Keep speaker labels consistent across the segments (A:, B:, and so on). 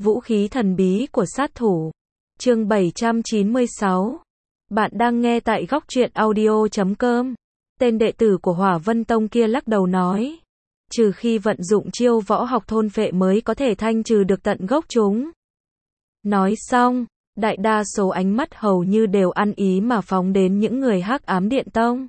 A: Vũ khí thần bí của sát thủ. Chương 796. Bạn đang nghe tại góc truyện audio.com. Tên đệ tử của Hỏa Vân Tông kia lắc đầu nói. Trừ khi vận dụng chiêu võ học thôn phệ mới có thể thanh trừ được tận gốc chúng. Nói xong, đại đa số ánh mắt hầu như đều ăn ý mà phóng đến những người Hắc Ám Điện Tông.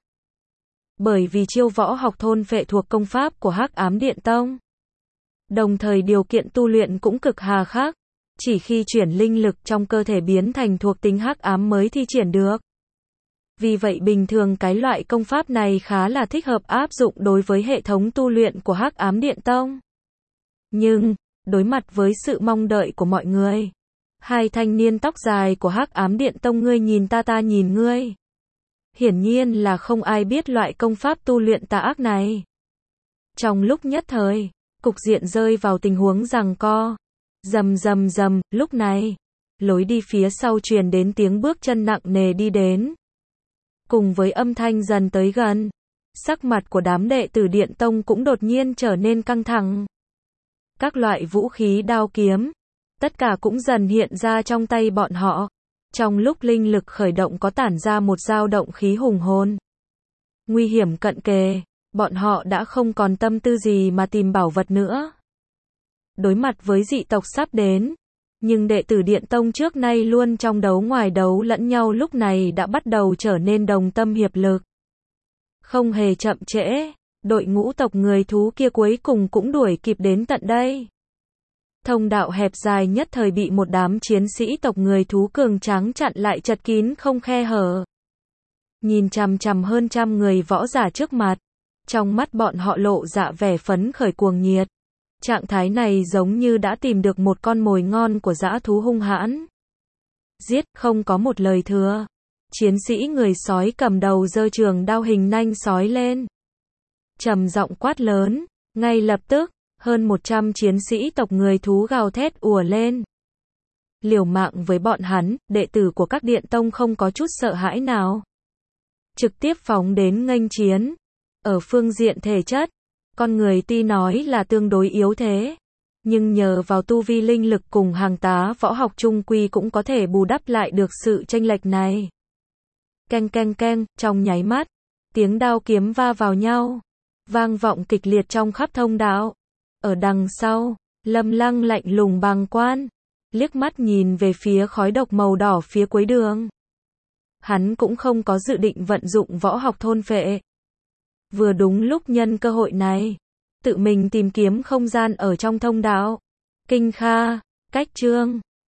A: Bởi vì chiêu võ học thôn phệ thuộc công pháp của Hắc Ám Điện Tông. Đồng thời điều kiện tu luyện cũng cực hà khắc, chỉ khi chuyển linh lực trong cơ thể biến thành thuộc tính hắc ám mới thi triển được. Vì vậy bình thường cái loại công pháp này khá là thích hợp áp dụng đối với hệ thống tu luyện của Hắc Ám Điện Tông. Nhưng, đối mặt với sự mong đợi của mọi người, hai thanh niên tóc dài của Hắc Ám Điện Tông ngươi nhìn ta nhìn ngươi. Hiển nhiên là không ai biết loại công pháp tu luyện tà ác này. Trong lúc nhất thời, cục diện rơi vào tình huống giằng co. Rầm, lúc này, lối đi phía sau truyền đến tiếng bước chân nặng nề đi đến. Cùng với âm thanh dần tới gần, sắc mặt của đám đệ tử Điện Tông cũng đột nhiên trở nên căng thẳng. Các loại vũ khí đao kiếm, tất cả cũng dần hiện ra trong tay bọn họ. Trong lúc linh lực khởi động có tản ra một dao động khí hùng hồn. Nguy hiểm cận kề, bọn họ đã không còn tâm tư gì mà tìm bảo vật nữa. Đối mặt với dị tộc sắp đến, nhưng đệ tử Điện Tông trước nay luôn trong đấu ngoài đấu lẫn nhau lúc này đã bắt đầu trở nên đồng tâm hiệp lực. Không hề chậm trễ, đội ngũ tộc người thú kia cuối cùng cũng đuổi kịp đến tận đây. Thông đạo hẹp dài nhất thời bị một đám chiến sĩ tộc người thú cường tráng chặn lại chật kín không khe hở. Nhìn chằm chằm hơn trăm người võ giả trước mặt, trong mắt bọn họ lộ dạ vẻ phấn khởi cuồng nhiệt. Trạng thái này giống như đã tìm được một con mồi ngon của dã thú hung hãn. Giết, không có một lời thừa. Chiến sĩ người sói cầm đầu giơ trường đao hình nanh sói lên. Trầm giọng quát lớn, ngay lập tức, hơn 100 chiến sĩ tộc người thú gào thét ùa lên. Liều mạng với bọn hắn, đệ tử của các điện tông không có chút sợ hãi nào. Trực tiếp phóng đến nghênh chiến. Ở phương diện thể chất, con người tuy nói là tương đối yếu thế, nhưng nhờ vào tu vi linh lực cùng hàng tá võ học trung quy cũng có thể bù đắp lại được sự chênh lệch này. Keng, trong nháy mắt, tiếng đao kiếm va vào nhau, vang vọng kịch liệt trong khắp thông đạo. Ở đằng sau, Lâm Lăng lạnh lùng bàng quan, liếc mắt nhìn về phía khói độc màu đỏ phía cuối đường. Hắn cũng không có dự định vận dụng võ học thôn phệ. Vừa đúng lúc nhân cơ hội này, tự mình tìm kiếm không gian ở trong thông đạo. Kinh Kha, cách chương